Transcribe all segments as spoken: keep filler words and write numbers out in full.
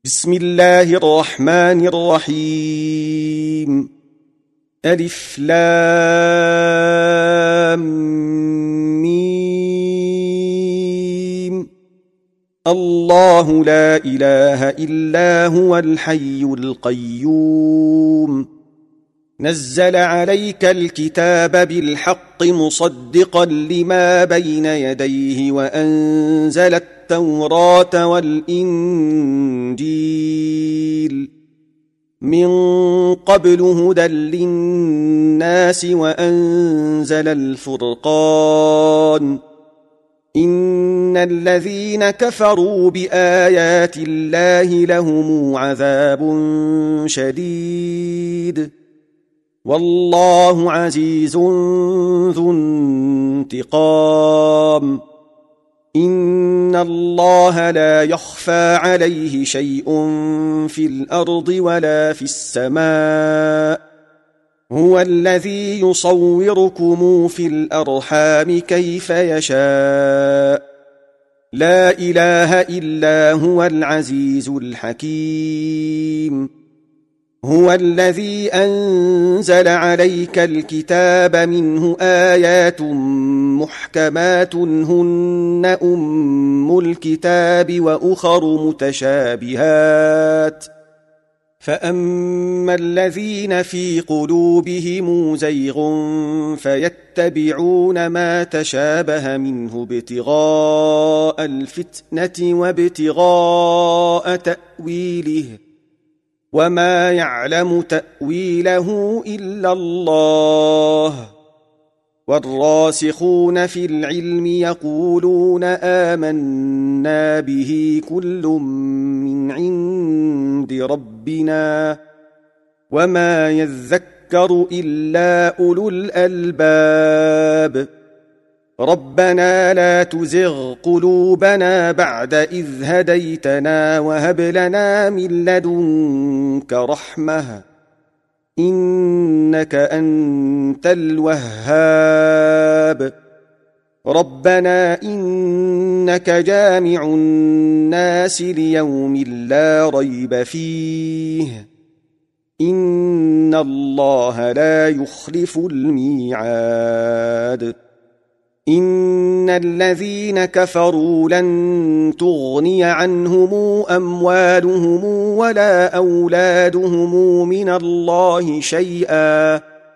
بسم الله الرحمن الرحيم. ألف لام ميم. الله لا إله إلا هو الحي القيوم. نزل عليك الكتاب بالحق مصدقا لما بين يديه وأنزل التوراة والإنجيل من قبل هدى للناس وأنزل الفرقان. إن الذين كفروا بآيات الله لهم عذاب شديد والله عزيز ذو انتقام. إن الله لا يخفى عليه شيء في الأرض ولا في السماء. هو الذي يصوركم في الأرحام كيف يشاء. لا إله إلا هو العزيز الحكيم. هو الذي أنزل عليك الكتاب منه آيات محكمات هن أم الكتاب وأخر متشابهات فأما الذين في قلوبهم زيغ فيتبعون ما تشابه منه ابتغاء الفتنة وابتغاء تأويله وما يعلم تأويله إلا الله. والراسخون في العلم يقولون آمنا به كل من عند ربنا وما يذكر إلا أولو الألباب. ربنا لا تزغ قلوبنا بعد إذ هديتنا وهب لنا من لدنك رحمة إنك أنت الوهاب. ربنا إنك جامع الناس ليوم لا ريب فيه إن الله لا يخلف الميعاد. إن الذين كفروا لن تغني عنهم أموالهم ولا أولادهم من الله شيئا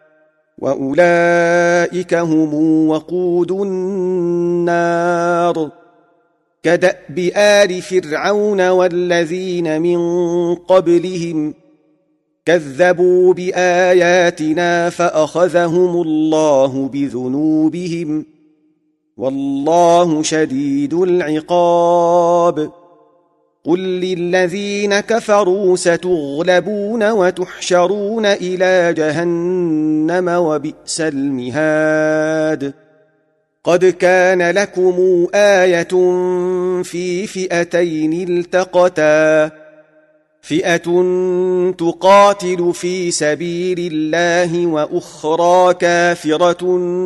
وأولئك هم وقود النار. كدأب آل فرعون والذين من قبلهم كذبوا بآياتنا فأخذهم الله بذنوبهم والله شديد العقاب. قل للذين كفروا ستغلبون وتحشرون إلى جهنم وبئس المهاد. قد كان لكم آية في فئتين التقتا فئة تقاتل في سبيل الله وأخرى كافرة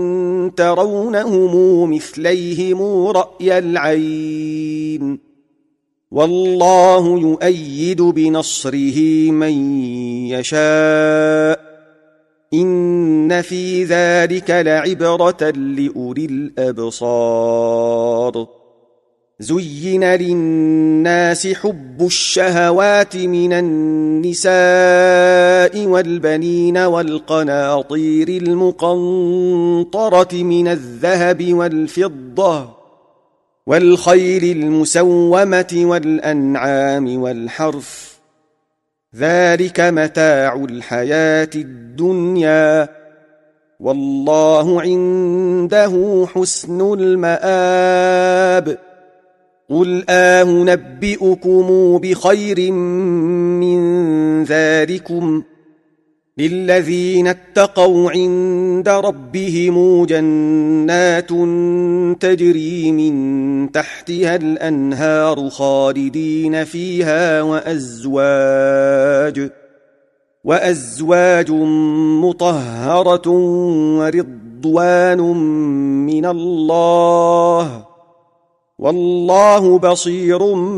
ترونهم مثليهم رأي العين والله يؤيد بنصره من يشاء. إن في ذلك لعبرة لأولي الأبصار. زين للناس حب الشهوات من النساء والبنين والقناطير المقنطرة من الذهب والفضة والخيل المسومة والأنعام والحرث ذلك متاع الحياة الدنيا والله عنده حسن المآب. قل أنبئكم بخير من ذلكم للذين اتقوا عند ربهم جنات تجري من تحتها الأنهار خالدين فيها وأزواج وأزواج مطهرة ورضوان من الله والله بصير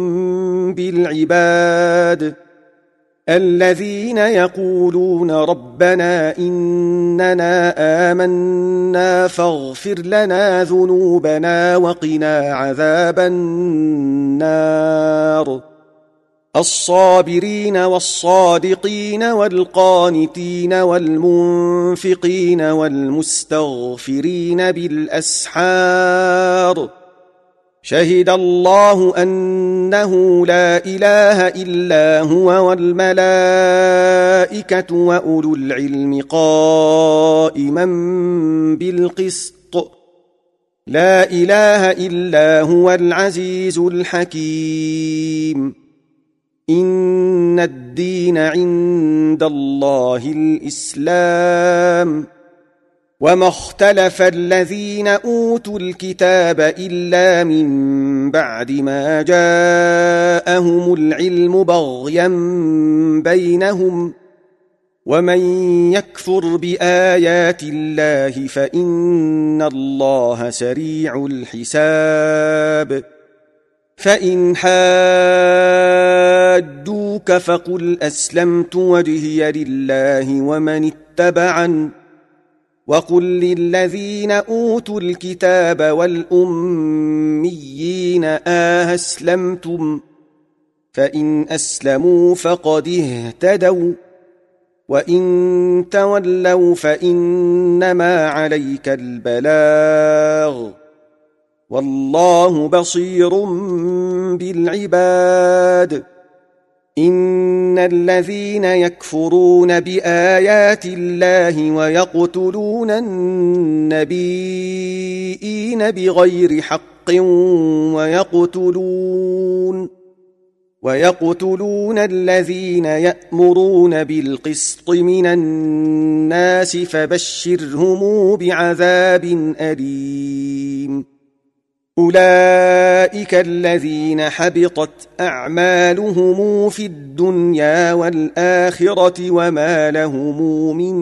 بالعباد الذين يقولون ربنا إننا آمنا فاغفر لنا ذنوبنا وقنا عذاب النار الصابرين والصادقين والقانتين والمنفقين والمستغفرين بالأسحار شهد الله أنه لا إله إلا هو والملائكة وأولو العلم قائما بالقسط لا إله إلا هو العزيز الحكيم إن الدين عند الله الإسلام وما اختلف الذين أوتوا الكتاب إلا من بعد ما جاءهم العلم بغيا بينهم ومن يكفر بآيات الله فإن الله سريع الحساب فإن حاجوك فقل أسلمت وجهي لله ومن اتبعني وقل للذين أوتوا الكتاب والأميين أسلمتم فإن أسلموا فقد اهتدوا وإن تولوا فإنما عليك البلاغ والله بصير بالعباد إن الذين يكفرون بآيات الله ويقتلون النبيين بغير حق ويقتلون ويقتلون الذين يأمرون بالقسط من الناس فبشرهم بعذاب أليم أولئك الذين حبطت أعمالهم في الدنيا والآخرة وما لهم من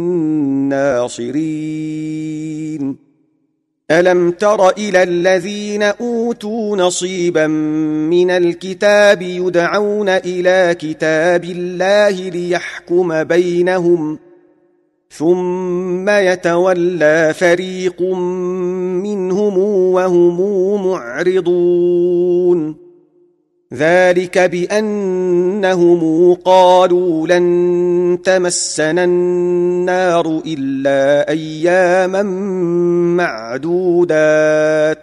ناصرين ألم تر إلى الذين أوتوا نصيبا من الكتاب يدعون إلى كتاب الله ليحكم بينهم ثم يتولى فريق منهم وهم معرضون ذلك بأنهم قالوا لن تمسنا النار إلا أياما معدودات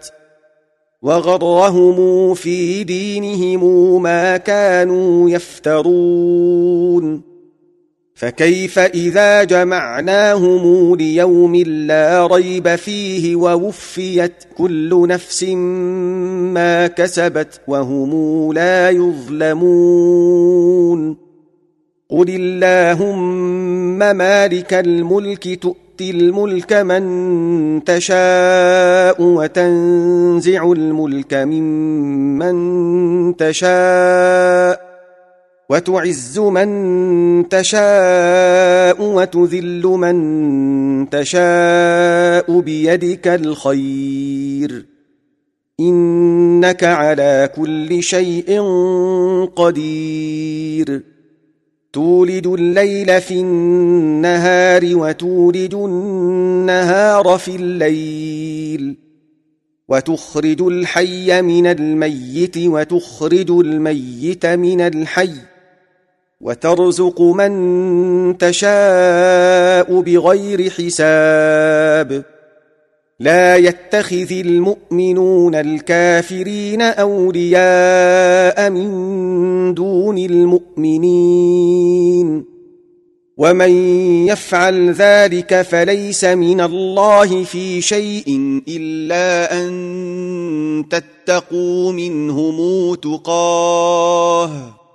وغرهم في دينهم ما كانوا يفترون فكيف إذا جمعناهم ليوم لا ريب فيه ووفيت كل نفس ما كسبت وهم لا يظلمون قل اللهم مالك الملك تؤتي الملك من تشاء وتنزع الملك ممن تشاء وتعز من تشاء وتذل من تشاء بيدك الخير إنك على كل شيء قدير تولد الليل في النهار وتولد النهار في الليل وتخرج الحي من الميت وتخرج الميت من الحي وترزق من تشاء بغير حساب لا يتخذ المؤمنون الكافرين أولياء من دون المؤمنين ومن يفعل ذلك فليس من الله في شيء إلا أن تتقوا منهم تقاه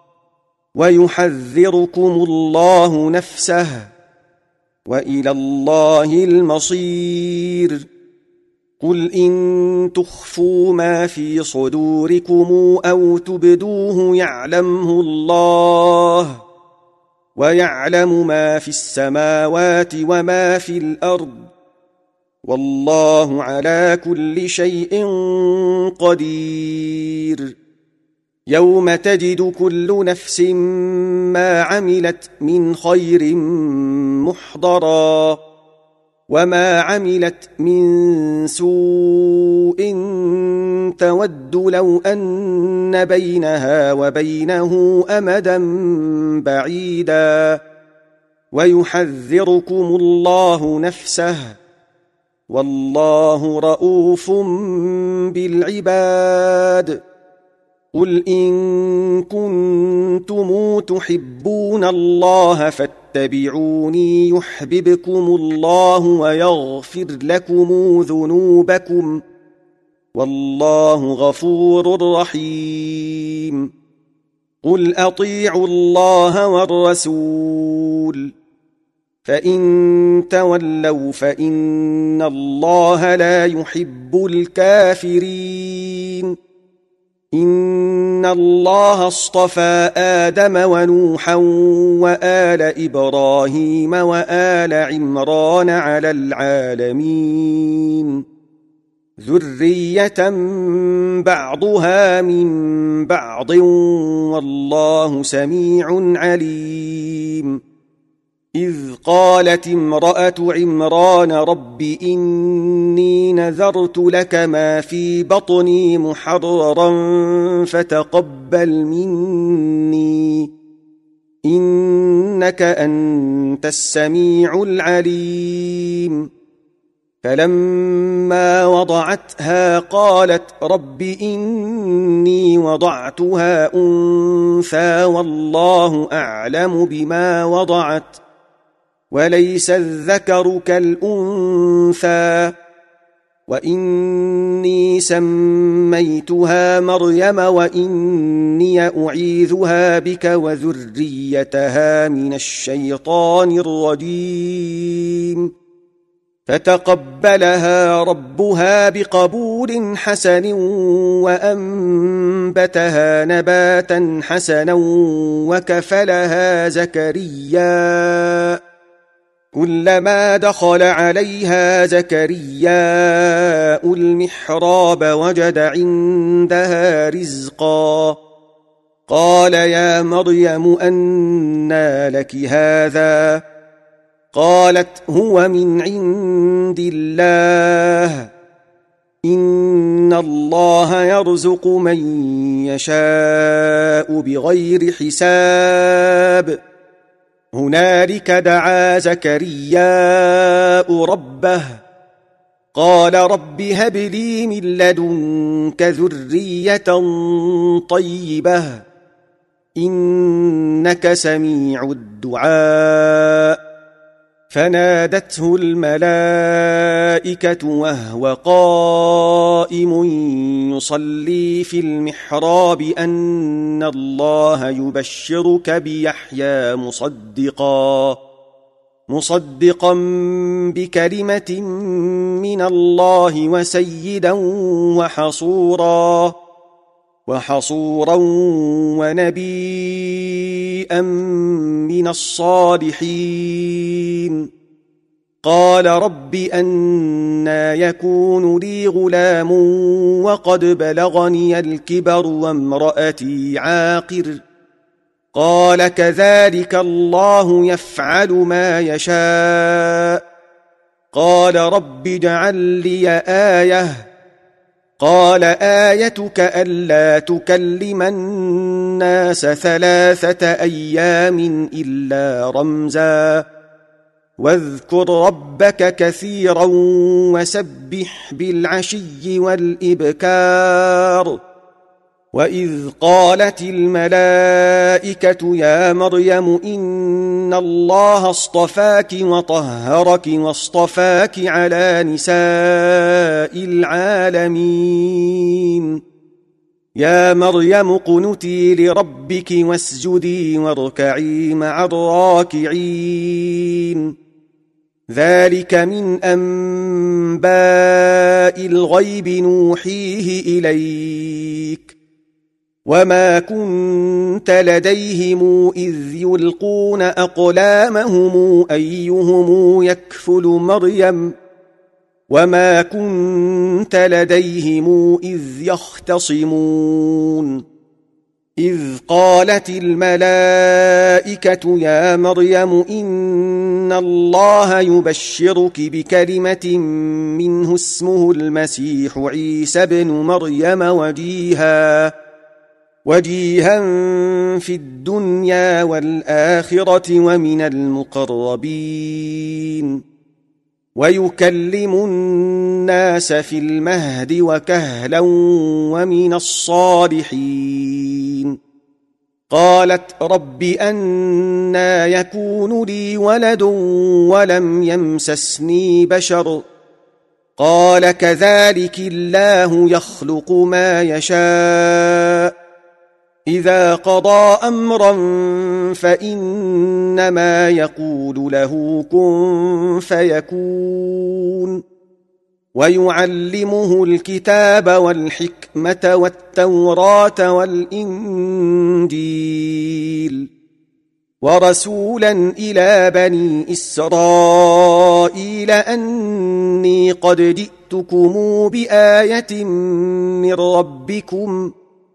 ويحذركم الله نفسه وإلى الله المصير قل إن تخفوا ما في صدوركم أو تبدوه يعلمه الله ويعلم ما في السماوات وما في الأرض والله على كل شيء قدير يوم تجد كل نفس ما عملت من خير محضرا وما عملت من سوء تود لو أن بينها وبينه أمدا بعيدا ويحذركم الله نفسه والله رؤوف بالعباد قل إن كنتم تحبون الله فاتبعوني يحببكم الله ويغفر لكم ذنوبكم والله غفور رحيم قل أطيعوا الله والرسول فإن تولوا فإن الله لا يحب الكافرين إن الله اصطفى آدم ونوحا وآل إبراهيم وآل عمران على العالمين ذرية بعضها من بعض والله سميع عليم إذ قالت امرأة عمران رب إني نذرت لك ما في بطني محررا فتقبل مني إنك أنت السميع العليم فلما وضعتها قالت رب إني وضعتها أنثى والله أعلم بما وضعت وليس الذكر كالأنثى وإني سميتها مريم وإني أعيذها بك وذريتها من الشيطان الرجيم فتقبلها ربها بقبول حسن وأنبتها نباتا حسنا وكفلها زكريا كلما دخل عليها زكرياء المحراب وجد عندها رزقا قال يا مريم أنى لك هذا قالت هو من عند الله إن الله يرزق من يشاء بغير حساب هنالك دعا زكرياء ربه قال رب هب لي من لدنك ذرية طيبة إنك سميع الدعاء فنادته الملائكة وهو قائم يصلي في المحراب أن الله يبشرك بيحيى مصدقا مصدقا بكلمة من الله وسيدا وحصورا وحصورا ونبيا من الصالحين قال رب أنى يكون لي غلام وقد بلغني الكبر وامرأتي عاقر قال كذلك الله يفعل ما يشاء قال رب اجعل لي آية قال آيتك ألا تكلم الناس ثلاثة أيام إلا رمزا واذكر ربك كثيرا وسبح بالعشي والإبكار وإذ قالت الملائكة يا مريم إن الله اصطفاك وطهرك واصطفاك على نساء العالمين يا مريم اقنتي لربك واسجدي واركعي مع الراكعين ذلك من أنباء الغيب نوحيه إليك وما كنت لديهم إذ يلقون أقلامهم أيهم يكفل مريم وما كنت لديهم إذ يختصمون إذ قالت الملائكة يا مريم إن الله يبشرك بكلمة منه اسمه المسيح عيسى بن مريم وجيها وجيها في الدنيا والآخرة ومن المقربين ويكلم الناس في المهد وكهلا ومن الصالحين قالت رب أنى يكون لي ولد ولم يمسسني بشر قال كذلك الله يخلق ما يشاء إذا قضى أمرا فإنما يقول له كن فيكون ويعلمه الكتاب والحكمة والتوراة والإنجيل ورسولا إلى بني إسرائيل أني قد جئتكم بآية من ربكم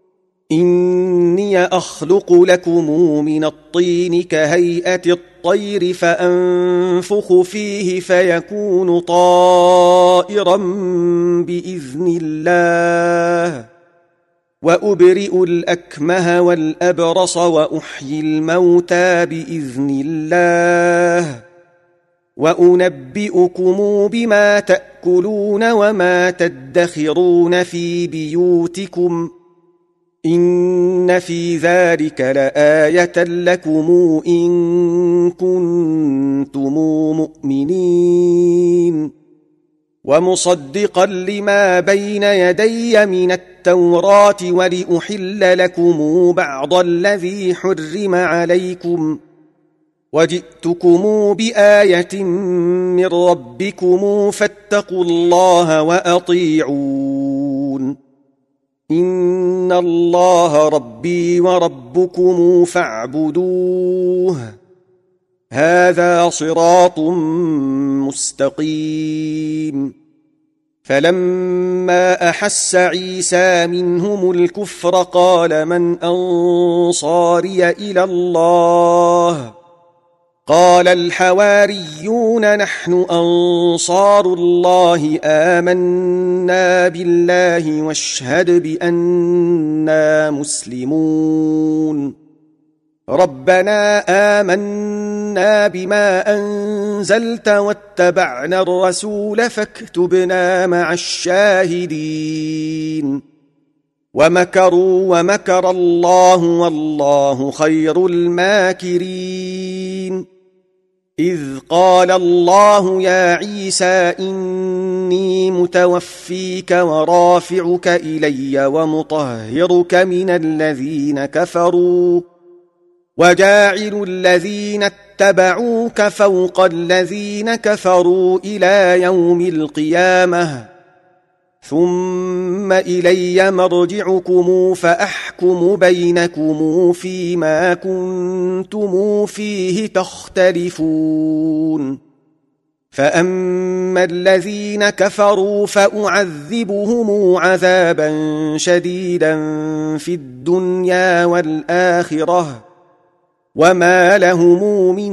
إني أخلق لكم من الطين كهيئة الطير فأنفخ فيه فيكون طائرا بإذن الله وأبرئ الأكمه والأبرص وأحيي الموتى بإذن الله وأنبئكم بما تأكلون وما تدخرون في بيوتكم إن في ذلك لآية لكم إن كنتم مؤمنين ومصدقا لما بين يدي من التوراة ولأحل لكم بعض الذي حرم عليكم وجئتكم بآية من ربكم فاتقوا الله وأطيعون إن الله ربي وربكم فاعبدوه هذا صراط مستقيم فلما أحس عيسى منهم الكفر قال من أنصاري إلى الله قال الحواريون نحن أنصار الله آمنا بالله واشهد بأننا مسلمون ربنا آمنا بما أنزلت واتبعنا الرسول فاكتبنا مع الشاهدين ومكروا ومكر الله والله خير الماكرين إذ قال الله يا عيسى إني متوفيك ورافعك إلي ومطهرك من الذين كفروا وجاعل الذين اتبعوك فوق الذين كفروا إلى يوم القيامة ثم إلي مرجعكم فأحكم بينكم فيما كنتم فيه تختلفون فأما الذين كفروا فأعذبهم عذابا شديدا في الدنيا والآخرة وما لهم من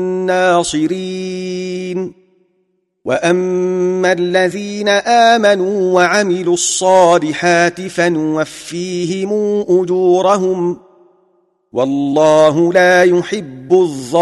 ناصرين وأما الذين آمنوا وعملوا الصالحات فنوفيهم أجورهم والله لا يحب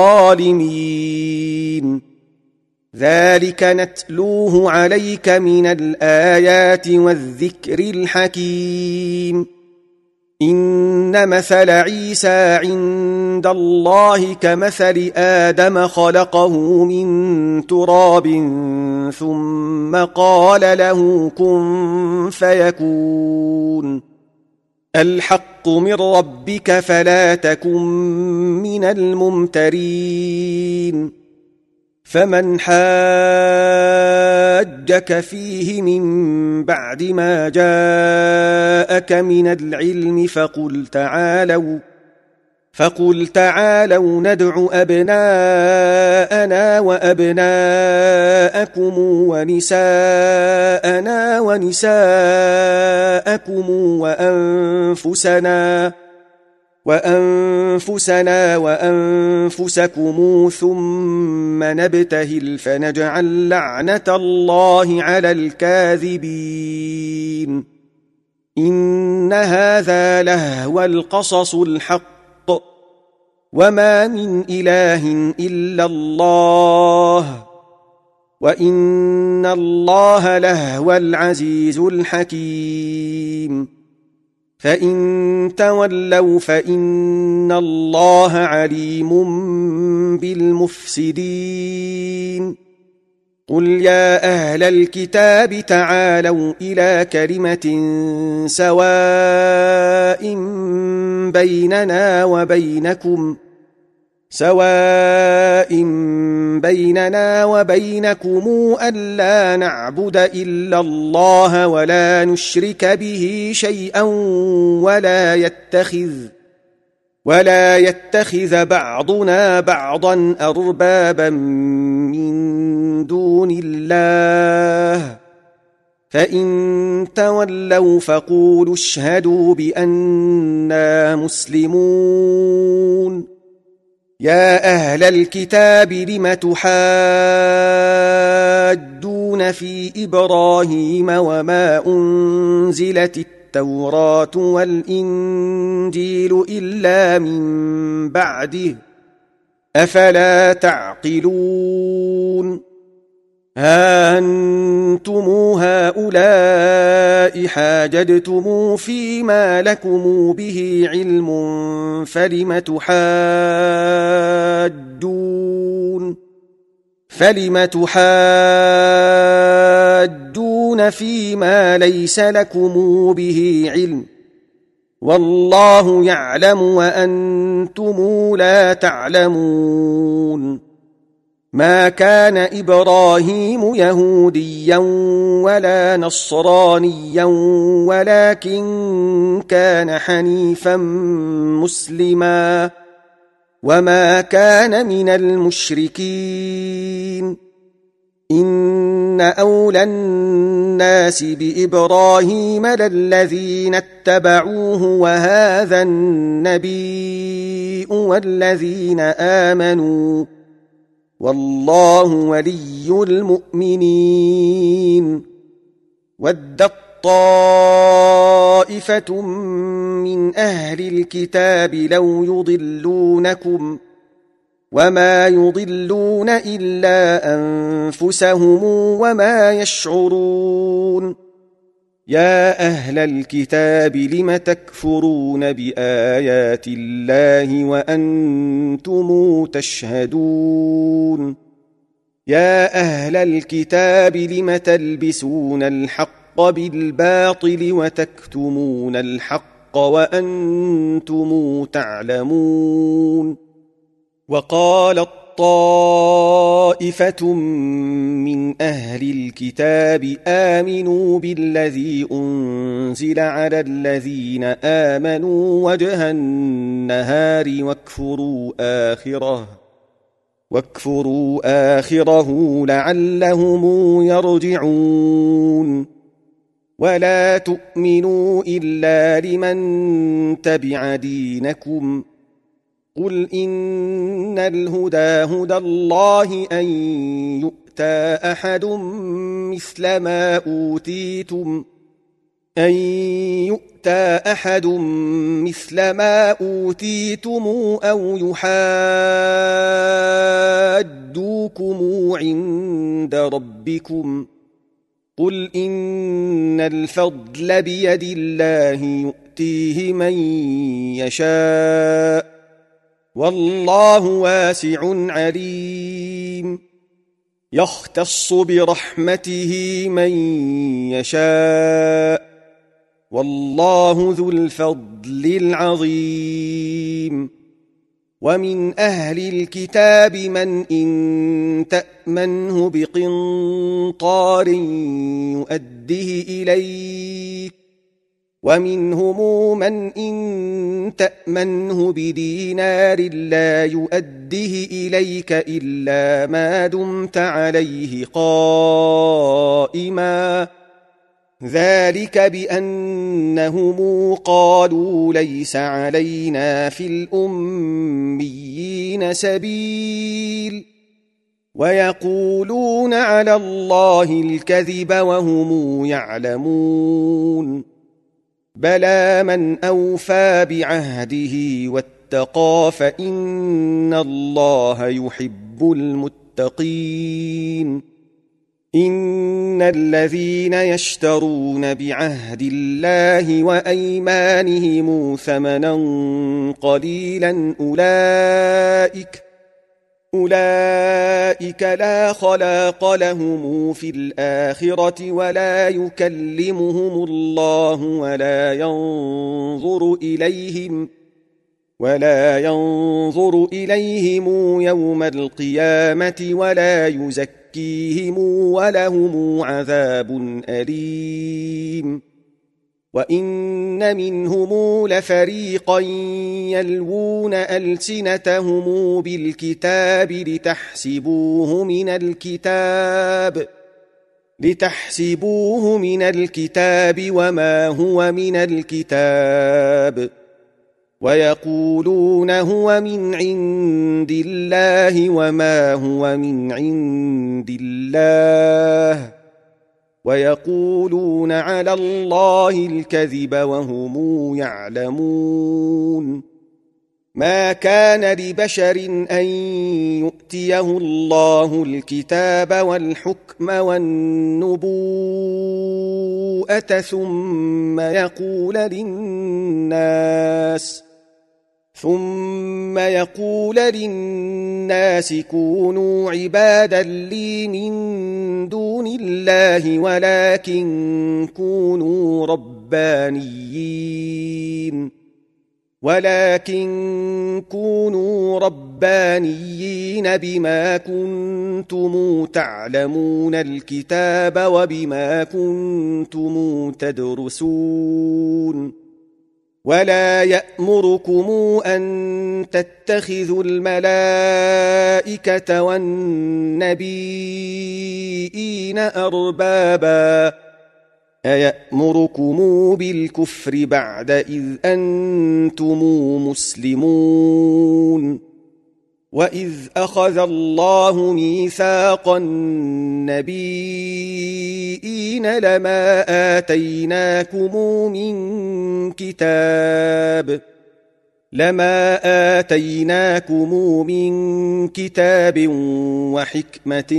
الظالمين ذلك نتلوه عليك من الآيات والذكر الحكيم إن مثل عيسى عند الله كمثل آدم خلقه من تراب ثم قال له كن فيكون الحق من ربك فلا تكن من الممترين فمن حاجك فيه من بعد ما جاءك من العلم فقل تعالوا فقل تعالوا ندع أبناءنا وأبناءكم ونساءنا ونساءكم وأنفسنا وأنفسنا وأنفسكم ثم نبتهل فنجعل لعنة الله على الكاذبين إن هذا لهو القصص الحق وما من إله إلا الله وإن الله لهو العزيز الحكيم فإن تولوا فإن الله عليم بالمفسدين قل يا أهل الكتاب تعالوا إلى كلمة سواء بيننا وبينكم سواء بيننا وبينكم ألا نعبد إلا الله ولا نشرك به شيئا ولا يتخذ ولا يتخذ بعضنا بعضا أربابا من دون الله فإن تولوا فقولوا اشهدوا بأننا مسلمون يا أهل الكتاب لم تحاجون في إبراهيم وما أنزلت التوراة والإنجيل إلا من بعده أفلا تعقلون ها أنتم هؤلاء حاججتم فيما لكم به علم فلم تحاجون فلم تحاجون فيما ليس لكم به علم والله يعلم وأنتم لا تعلمون ما كان إبراهيم يهوديا ولا نصرانيا ولكن كان حنيفا مسلما وما كان من المشركين إن أولى الناس بإبراهيم للذين اتبعوه وهذا النبي والذين آمنوا والله ولي المؤمنين ودت طائفة من أهل الكتاب لو يضلونكم وما يضلون إلا أنفسهم وما يشعرون يا أهل الكتاب لم تكفرون بآيات الله وأنتم تشهدون يا أهل الكتاب لم تلبسون الحق بالباطل وتكتمون الحق وأنتم تعلمون وقالت طائفة من أهل الكتاب آمنوا بالذي أنزل على الذين آمنوا وجه النهار واكفروا آخره واكفروا آخره لعلهم يرجعون ولا تؤمنوا إلا لمن تبع دينكم قل إن الهدى هدى الله أن يؤتى أحد مثل ما أوتيتم أن يؤتى أحد مثل ما أوتيتم أو يحاجوكم عند ربكم قل إن الفضل بيد الله يؤتيه من يشاء والله واسع عليم يختص برحمته من يشاء والله ذو الفضل العظيم ومن أهل الكتاب من إن تأمنه بقنطار يؤده إليك ومنهم من إن تأمنه بدينار لا يؤده إليك إلا ما دمت عليه قائما ذلك بأنهم قالوا ليس علينا في الأميين سبيل ويقولون على الله الكذب وهم يعلمون بلى من أوفى بعهده واتقى فإن الله يحب المتقين إن الذين يشترون بعهد الله وأيمانهم ثمنا قليلا أولئك أولئك لا خلاق لهم في الآخرة ولا يكلمهم الله ولا ينظر إليهم ولا ينظر إليهم يوم القيامة ولا يزكيهم ولهم عذاب أليم وإن منهم لفريقا يلوون ألسنتهم بالكتاب لتحسبوه من الكتاب لتحسبوه من الكتاب وما هو من الكتاب ويقولون هو من عند الله وما هو من عند الله ويقولون على الله الكذب وهم يعلمون ما كان لبشر أن يؤتيه الله الكتاب والحكم والنبوءة ثم يقول للناس ثم يقول للناس كونوا عبادا لي من دون الله ولكن كونوا ربانيين ولكن كونوا ربانيين بما كنتم تعلمون الكتاب وبما كنتم تدرسون ولا يأمركم أن تتخذوا الملائكة والنبيين أربابا أيأمركم بالكفر بعد إذ أنتم مسلمون وإذ أخذ الله ميثاق النبيين لما آتيناكم من كتاب لما آتيناكم من كتاب وحكمة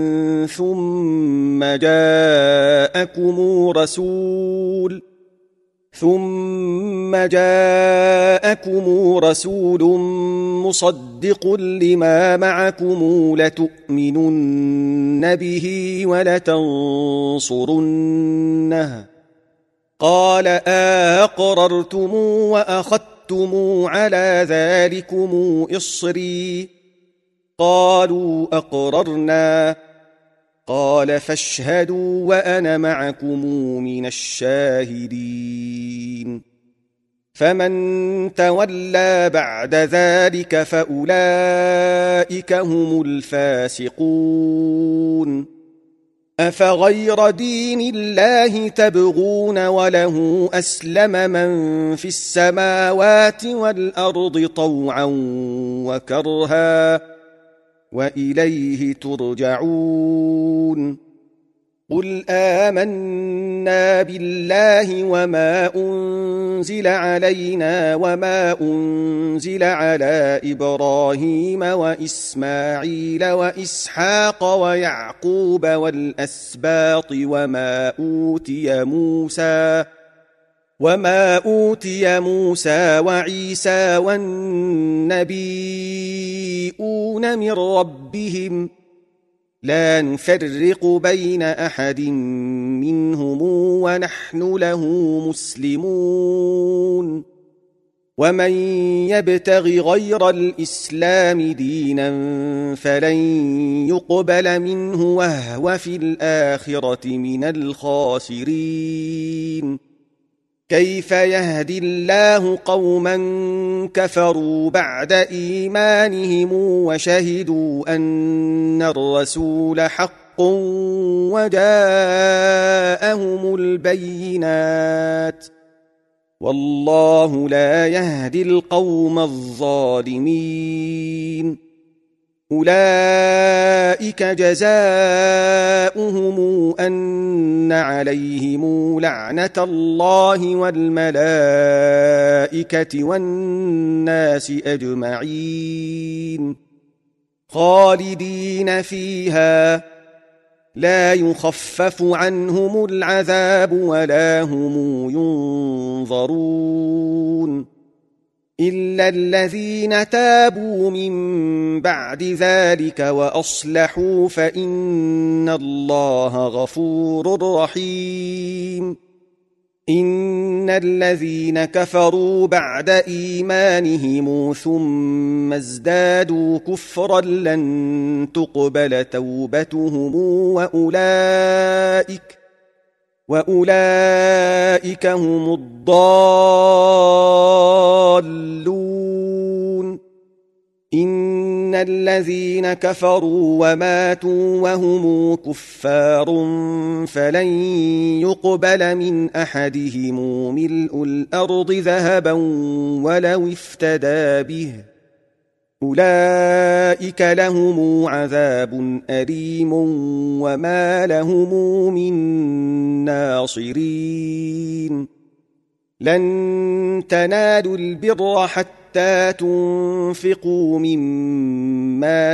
ثم جاءكم رسول ثم جاءكم رسول مصدق لما معكم لتؤمنن به ولتنصرنه قال أقررتم وأخذتم على ذلكم إصري قالوا أقررنا قال فاشهدوا وأنا معكم من الشاهدين فمن تولى بعد ذلك فأولئك هم الفاسقون أفغير دين الله تبغون وله أسلم من في السماوات والأرض طوعا وكرها وإليه ترجعون قل آمنا بالله وما أنزل علينا وما أنزل على إبراهيم وإسماعيل وإسحاق ويعقوب والأسباط وما أوتي موسى وما أوتي موسى وعيسى والنبيون من ربهم لا نفرق بين أحد منهم ونحن له مسلمون ومن يبتغ غير الإسلام دينا فلن يقبل منه وهو في الآخرة من الخاسرين كيف يهدي الله قوما كفروا بعد إيمانهم وشهدوا أن الرسول حق وجاءهم البينات والله لا يهدي القوم الظالمين أولئك جزاؤهم أن عليهم لعنة الله والملائكة والناس أجمعين خالدين فيها لا يخفف عنهم العذاب ولا هم ينظرون إلا الذين تابوا من بعد ذلك وأصلحوا فإن الله غفور رحيم إن الذين كفروا بعد إيمانهم ثم ازدادوا كفرا لن تقبل توبتهم وأولئك وأولئك هم الضالون إن الذين كفروا وماتوا وهم كفار فلن يقبل من أحدهم ملء الأرض ذهبا ولو افتدى به أولئك لهم عذاب أليم وما لهم من ناصرين لن تنالوا البر حتى تنفقوا مما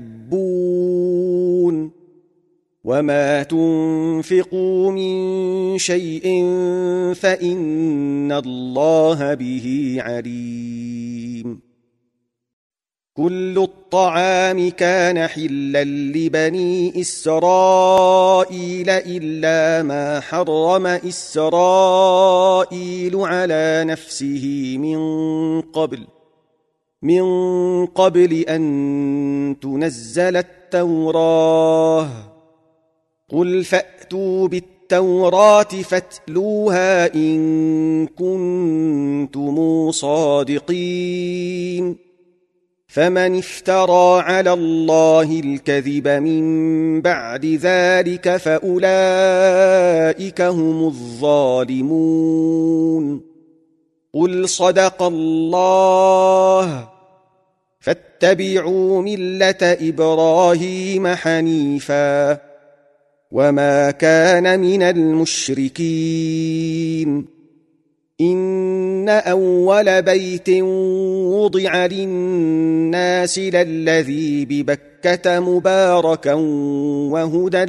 تحبون وما تنفقوا من شيء فإن الله به عليم كل الطعام كان حلا لبني إسرائيل إلا ما حرم إسرائيل على نفسه من قبل من قبل أن تنزل التوراة قل فأتوا بالتوراة فاتلوها إن كنتم صادقين فمن افترى على الله الكذب من بعد ذلك فأولئك هم الظالمون قل صدق الله فاتبعوا ملة إبراهيم حنيفا وما كان من المشركين إن أول بيت وضع للناس للذي ببكة مباركا وهدى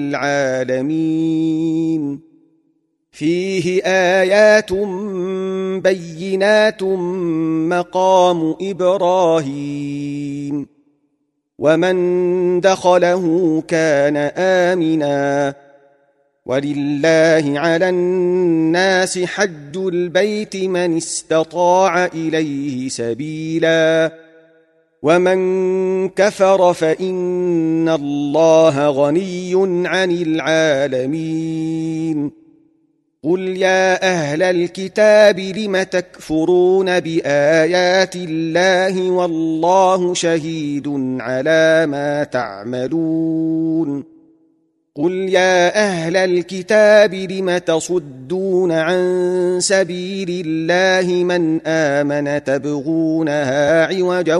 للعالمين فيه آيات بينات مقام إبراهيم ومن دخله كان آمناً ولله على الناس حج البيت من استطاع إليه سبيلا ومن كفر فإن الله غني عن العالمين قل يا أهل الكتاب لم تكفرون بآيات الله والله شهيد على ما تعملون قل يا أهل الكتاب لم تصدون عن سبيل الله من آمن تبغونها عوجا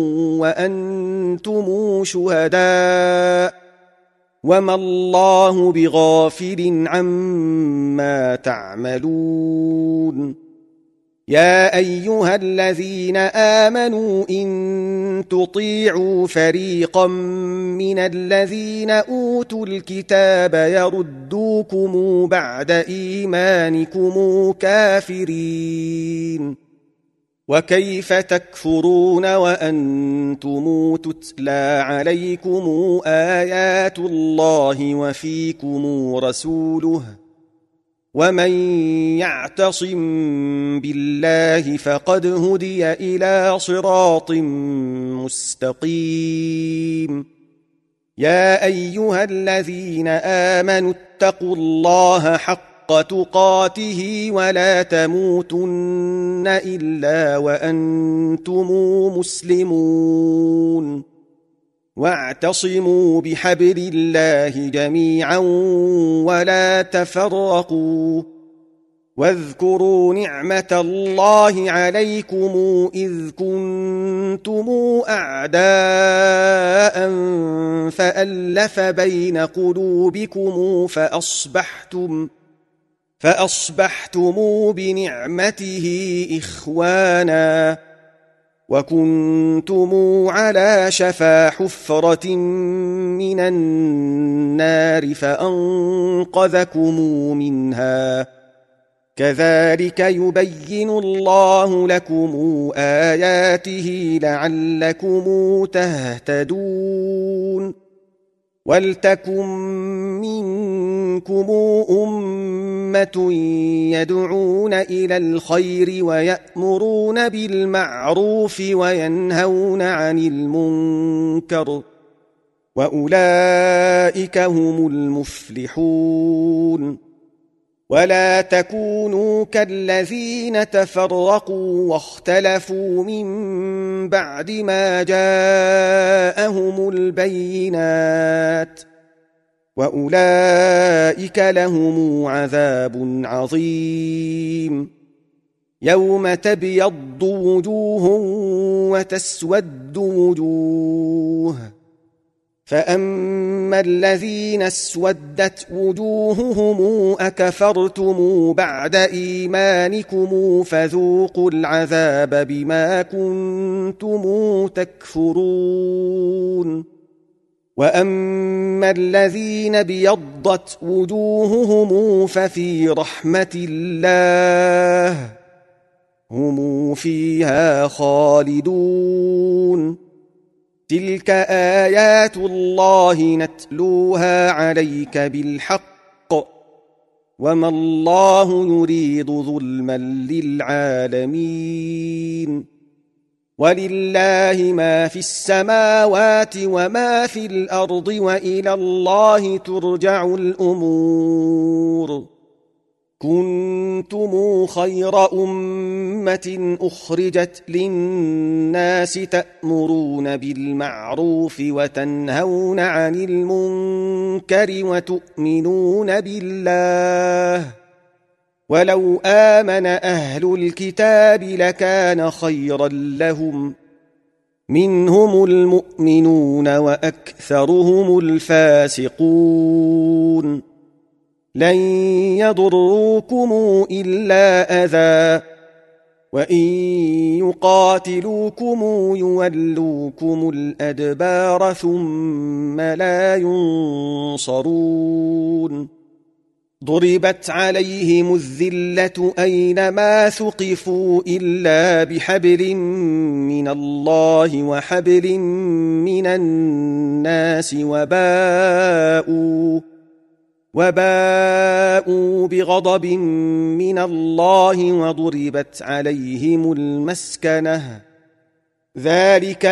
وأنتم شهداء وما الله بغافل عما تعملون يا أيها الذين آمنوا إن تطيعوا فريقا من الذين أوتوا الكتاب يردوكم بعد إيمانكم كافرين وكيف تكفرون وأنتم تتلى عليكم آيات الله وفيكم رسوله ومن يعتصم بالله فقد هدي إلى صراط مستقيم يا أيها الذين آمنوا اتقوا الله حق حق تقاته ولا تموتن إلا وأنتم مسلمون واعتصموا بحبل الله جميعا ولا تفرقوا واذكروا نعمة الله عليكم إذ كنتم أعداء فألف بين قلوبكم فأصبحتم فأصبحتم بنعمته إخوانا وكنتم على شفا حفرة من النار فأنقذكم منها كذلك يبين الله لكم آياته لعلكم تهتدون ولتكن منكم أمة يدعون إلى الخير ويأمرون بالمعروف وينهون عن المنكر وأولئك هم المفلحون ولا تكونوا كالذين تفرقوا واختلفوا من بعد ما جاءهم البينات وأولئك لهم عذاب عظيم يوم تبيض وجوه وتسود وجوه فأما الذين اسودت وجوههم أكفرتم بعد إيمانكم فذوقوا العذاب بما كنتم تكفرون وأما الذين ابيضت وجوههم ففي رحمة الله هم فيها خالدون تلك آيات الله نتلوها عليك بالحق وما الله يريد ظلما للعالمين ولله ما في السماوات وما في الأرض وإلى الله ترجع الأمور كنتم خير أمة أخرجت للناس تأمرون بالمعروف وتنهون عن المنكر وتؤمنون بالله ولو آمن أهل الكتاب لكان خيرا لهم منهم المؤمنون وأكثرهم الفاسقون لن يضروكم إلا أذى وإن يقاتلوكم يولوكم الأدبار ثم لا ينصرون ضربت عليهم الذلة أينما ثقفوا إلا بحبل من الله وحبل من الناس وباءوا وباءوا بغضب من الله وضربت عليهم المسكنة ذلك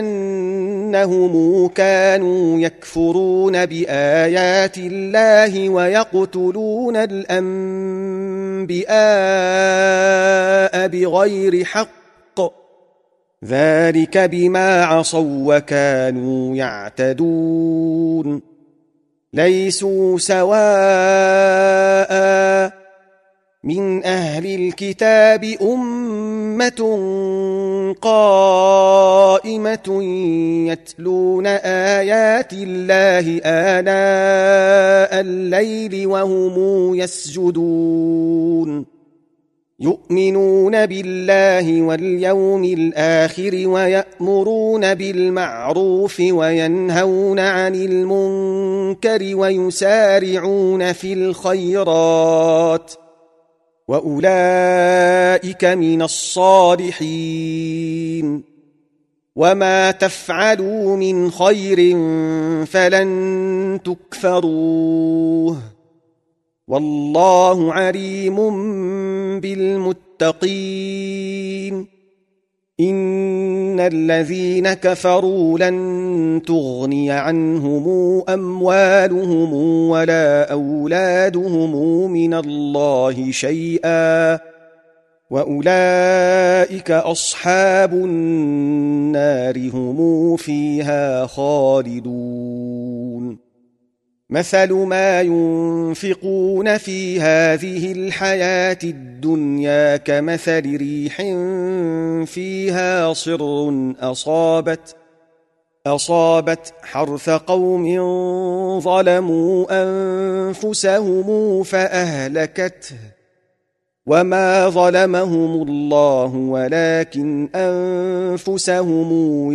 بأنهم كانوا يكفرون بآيات الله ويقتلون الأنبياء بغير حق ذلك بما عصوا وكانوا يعتدون ليسوا سواء من أهل الكتاب أمة قائمة يتلون آيات الله آناء الليل وهم يسجدون يؤمنون بالله واليوم الآخر ويأمرون بالمعروف وينهون عن المنكر ويسارعون في الخيرات وأولئك من الصالحين وما تفعلوا من خير فلن تكفروه والله عليم بالمتقين إن الذين كفروا لن تغني عنهم أموالهم ولا أولادهم من الله شيئا وأولئك أصحاب النار هم فيها خالدون مثل ما ينفقون في هذه الحياة الدنيا كمثل ريح فيها صر أصابت أصابت حرث قوم ظلموا أنفسهم فأهلكته وما ظلمهم الله ولكن أنفسهم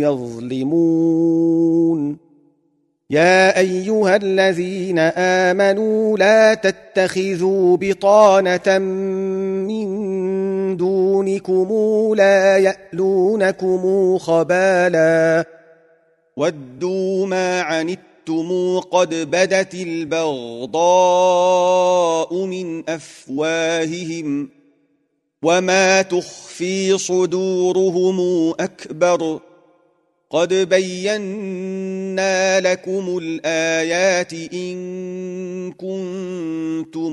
يظلمون يا أيها الذين آمنوا لا تتخذوا بطانة من دونكم لا يألونكم خبالا ودوا ما عنتم قد بدت البغضاء من أفواههم وما تخفي صدورهم أكبر قد بينا لكم الآيات إن كنتم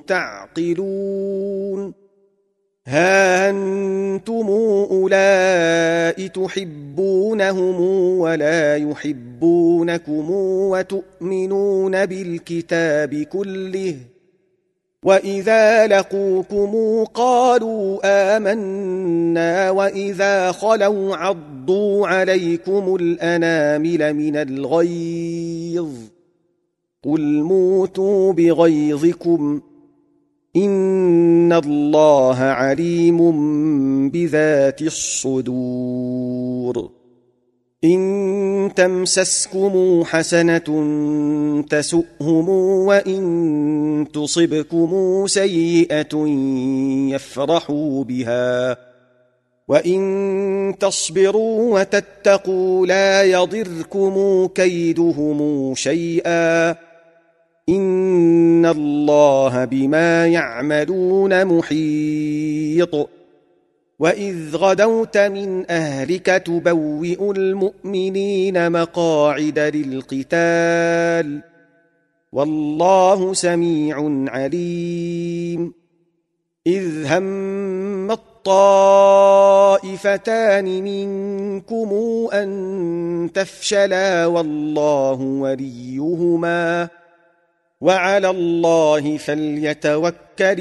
تعقلون ها أنتم أولئك تحبونهم ولا يحبونكم وتؤمنون بالكتاب كله وإذا لقوكم قالوا آمنا وإذا خلوا عضوا عليكم الأنامل من الغيظ قل موتوا بغيظكم إن الله عليم بذات الصدور إن تمسسكم حسنة تسؤهم وإن تصبكم سيئة يفرحوا بها وإن تصبروا وتتقوا لا يضركم كيدهم شيئا إن الله بما يعملون محيط وإذ غدوت من أهلك تبوئ المؤمنين مقاعد للقتال والله سميع عليم إذ هم الطائفتان منكم أن تفشلا والله وليهما وعلى الله فليتوكل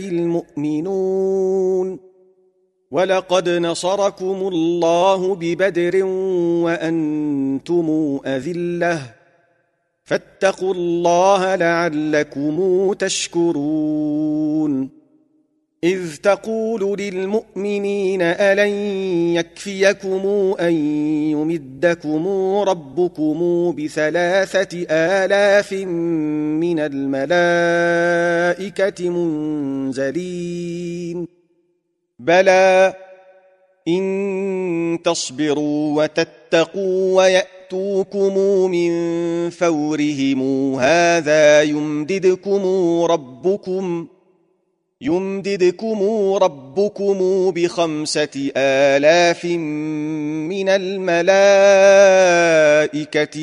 المؤمنون ولقد نصركم الله ببدر وأنتم أذلة فاتقوا الله لعلكم تشكرون إذ تقول للمؤمنين ألن يكفيكم أن يمدكم ربكم بثلاثة آلاف من الملائكة منزلين بلى إن تصبروا وتتقوا ويأتوكم من فورهم هذا يمددكم ربكم يمددكم ربكم بخمسة آلاف من الملائكة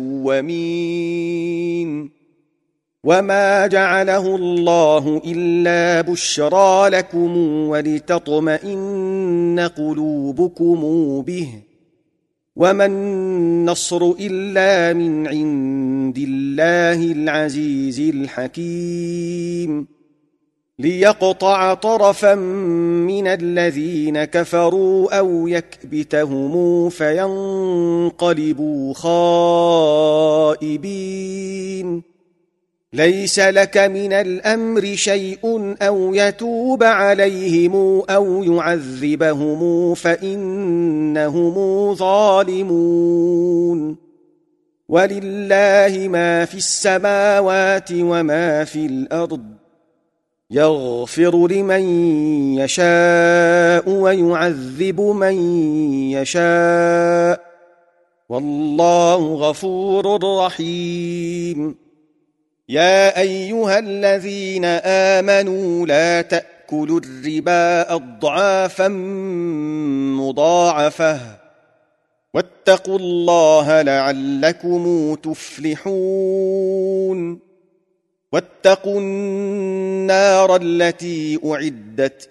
مسومين وما جعله الله إلا بشرى لكم ولتطمئن قلوبكم به وما النصر إلا من عند الله العزيز الحكيم ليقطع طرفا من الذين كفروا أو يكبتهم فينقلبوا خائبين ليس لك من الأمر شيء أو يتوب عليهم أو يعذبهم فإنهم ظالمون ولله ما في السماوات وما في الأرض يغفر لمن يشاء ويعذب من يشاء والله غفور رحيم يا أيها الذين آمنوا لا تأتوا تأكلوا الربا أضعافا مضاعفة واتقوا الله لعلكم تفلحون واتقوا النار التي أعدت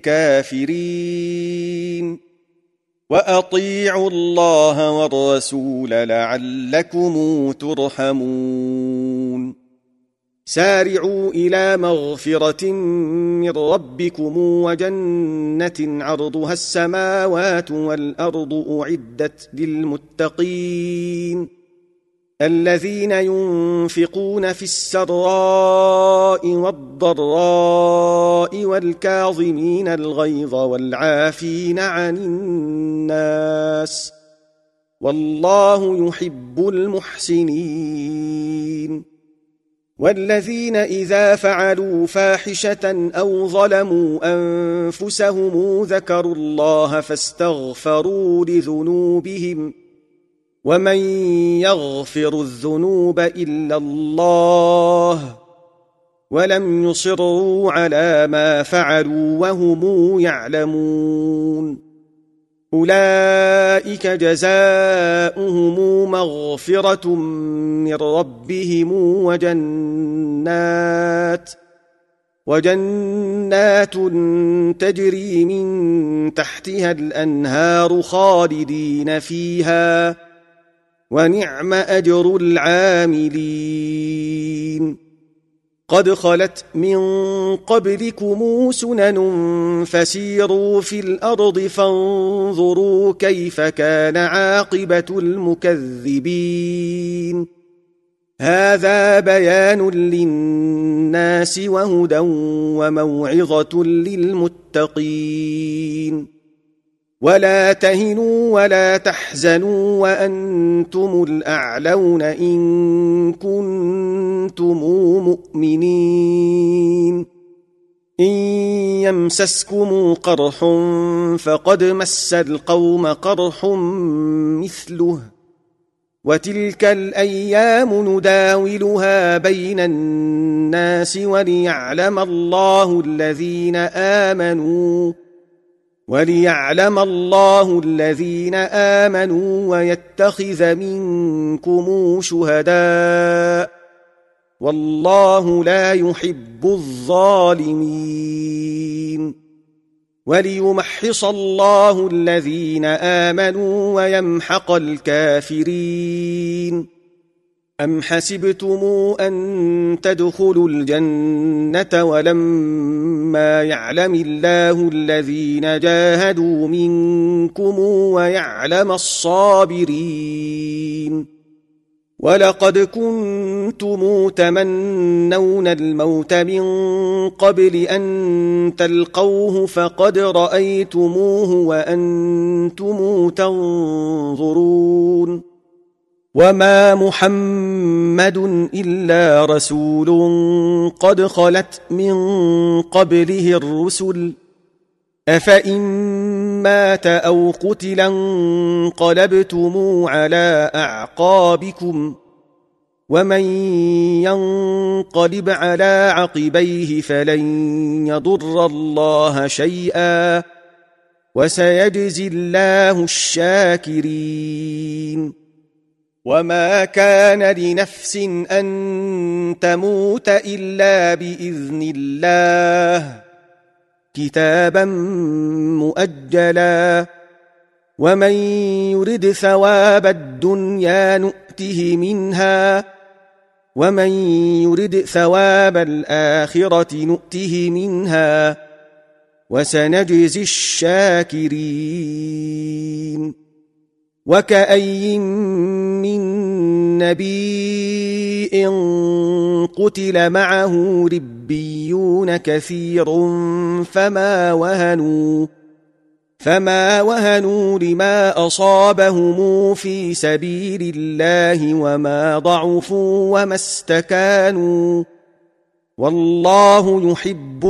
للكافرين وأطيعوا الله والرسول لعلكم ترحمون سارعوا إلى مغفرة من ربكم وجنة عرضها السماوات والأرض أعدت للمتقين الذين ينفقون في السراء والضراء والكاظمين الغيظ والعافين عن الناس والله يحب المحسنين والذين إذا فعلوا فاحشة أو ظلموا أنفسهم ذكروا الله فاستغفروا لذنوبهم ومن يغفر الذنوب إلا الله ولم يصروا على ما فعلوا وهم يعلمون أولئك جزاؤهم مغفرة من ربهم وجنات وجنات تجري من تحتها الأنهار خالدين فيها ونعم أجر العاملين قد خلت من قبلكم سنن فسيروا في الأرض فانظروا كيف كان عاقبة المكذبين هذا بيان للناس وهدى وموعظة للمتقين ولا تهنوا ولا تحزنوا وأنتم الأعلون إن كنتم مؤمنين إن يمسسكم قرح فقد مس القوم قرح مثله وتلك الأيام نداولها بين الناس وليعلم الله الذين آمنوا وليعلم الله الذين آمنوا ويتخذ منكم شهداء والله لا يحب الظالمين وليمحص الله الذين آمنوا ويمحق الكافرين أم حسبتم أن تدخلوا الجنة ولما يعلم الله الذين جاهدوا منكم ويعلم الصابرين ولقد كنتم تمنون الموت من قبل أن تلقوه فقد رأيتموه وأنتم تنظرون وما محمد إلا رسول قد خلت من قبله الرسل أفإن مات أو قتلا انقلبتم على أعقابكم ومن ينقلب على عقبيه فلن يضر الله شيئا وسيجزي الله الشاكرين وما كان لنفس أن تموت إلا بإذن الله كتابا مؤجلا ومن يرد ثواب الدنيا نؤته منها ومن يرد ثواب الآخرة نؤته منها وسنجزي الشاكرين وكأي من نبي قتل معه ربيون كثير فما وهنوا فما وهنوا لما أصابهم في سبيل الله وما ضعفوا وما استكانوا والله يحب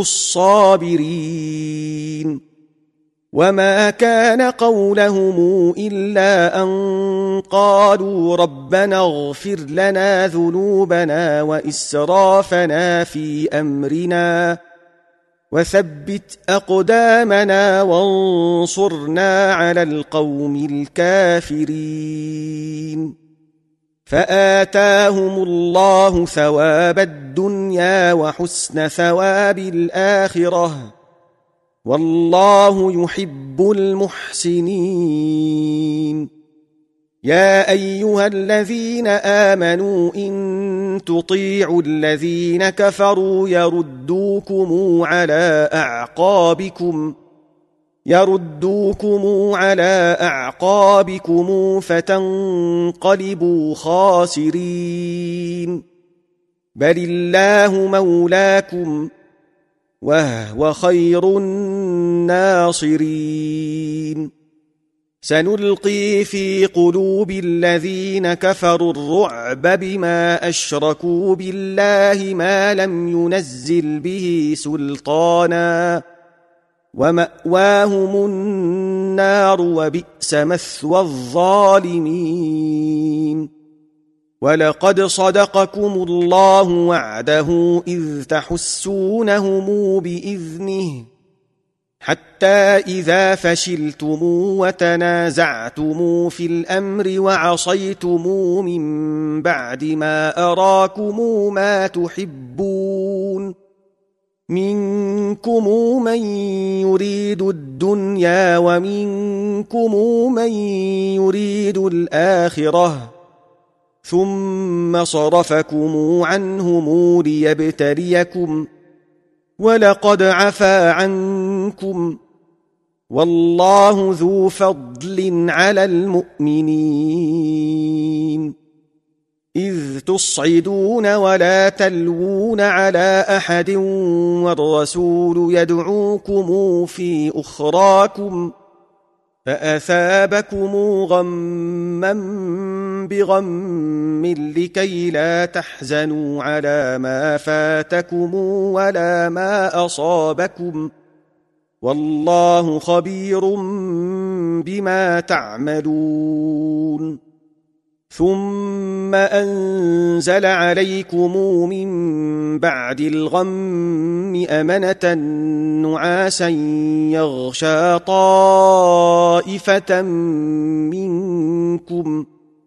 الصابرين وما كان قولهم إلا أن قالوا ربنا اغفر لنا ذنوبنا وإسرافنا في أمرنا وثبت أقدامنا وانصرنا على القوم الكافرين فآتاهم الله ثواب الدنيا وحسن ثواب الآخرة والله يحب المحسنين يا أيها الذين آمنوا إن تطيعوا الذين كفروا يردوكم على أعقابكم يردوكم على أعقابكم فتنقلبوا خاسرين بل الله مولاكم وهو خير الناصرين سنلقي في قلوب الذين كفروا الرعب بما أشركوا بالله ما لم ينزل به سلطانا ومأواهم النار وبئس مثوى الظالمين ولقد صدقكم الله وعده إذ تحسونهم بإذنه حتى إذا فشلتم وتنازعتم في الأمر وعصيتم من بعد ما أراكم ما تحبون منكم من يريد الدنيا ومنكم من يريد الآخرة ثم صرفكم عنهم ليبتليكم ولقد عفا عنكم والله ذو فضل على المؤمنين إذ تصعدون ولا تلوون على أحد والرسول يدعوكم في أخراكم فأثابكم غما بغم لكي لا تحزنوا على ما فاتكم ولا ما أصابكم والله خبير بما تعملون ثم أنزل عليكم من بعد الغم أمنة نعاسا يغشى طائفة منكم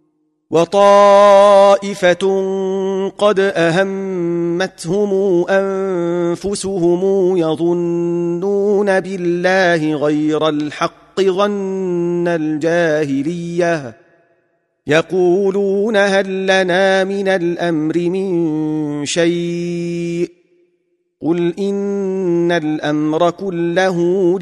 وطائفة قد أهمتهم أنفسهم يظنون بالله غير الحق ظن الجاهلية يقولون هل لنا من الأمر من شيء قل إن الأمر كله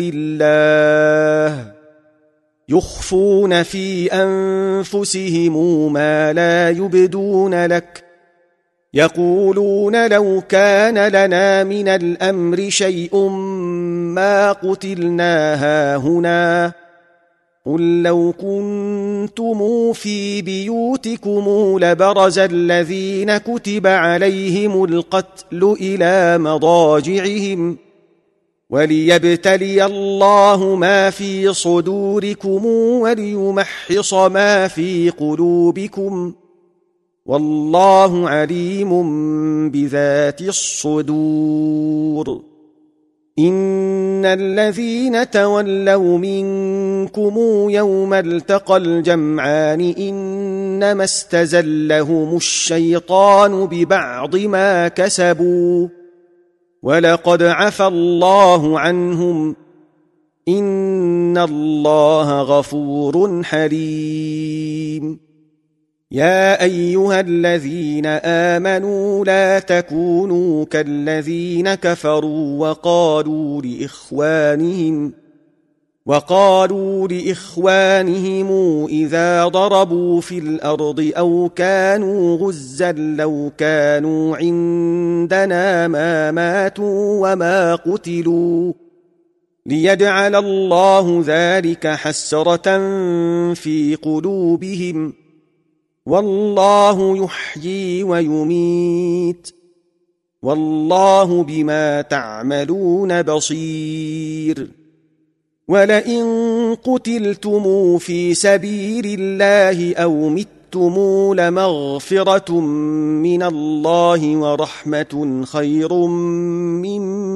لله يخفون في أنفسهم ما لا يبدون لك يقولون لو كان لنا من الأمر شيء ما قتلنا هاهنا قل لو كنتم في بيوتكم لبرز الذين كتب عليهم القتل إلى مضاجعهم وليبتلي الله ما في صدوركم وليمحص ما في قلوبكم والله عليم بذات الصدور إن الذين تولوا منكم يوم التقى الجمعان إنما استزلهم الشيطان ببعض ما كسبوا ولقد عفى الله عنهم إن الله غفور حليم يا أيها الذين آمنوا لا تكونوا كالذين كفروا وقالوا لإخوانهم وقالوا لإخوانهم إذا ضربوا في الأرض أو كانوا غزا لو كانوا عندنا ما ماتوا وما قتلوا ليجعل الله ذلك حسرة في قلوبهم والله يحيي ويميت والله بما تعملون بصير ولئن قتلتم في سبيل الله أو متم لمغفرة من الله ورحمة خير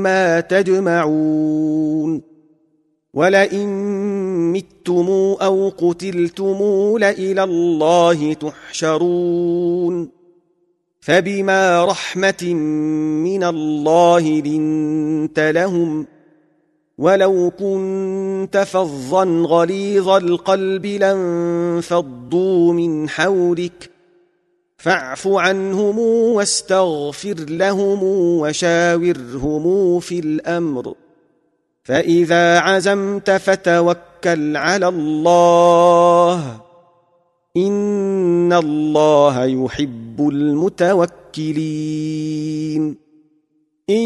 ما تجمعون ولئن متم أو قتلتم لإلى الله تحشرون فبما رحمة من الله لنت لهم ولو كنت فظا غليظ القلب لانفضوا من حولك فاعف عنهم واستغفر لهم وشاورهم في الأمر فإذا عزمت فتوكل على الله إن الله يحب المتوكلين إن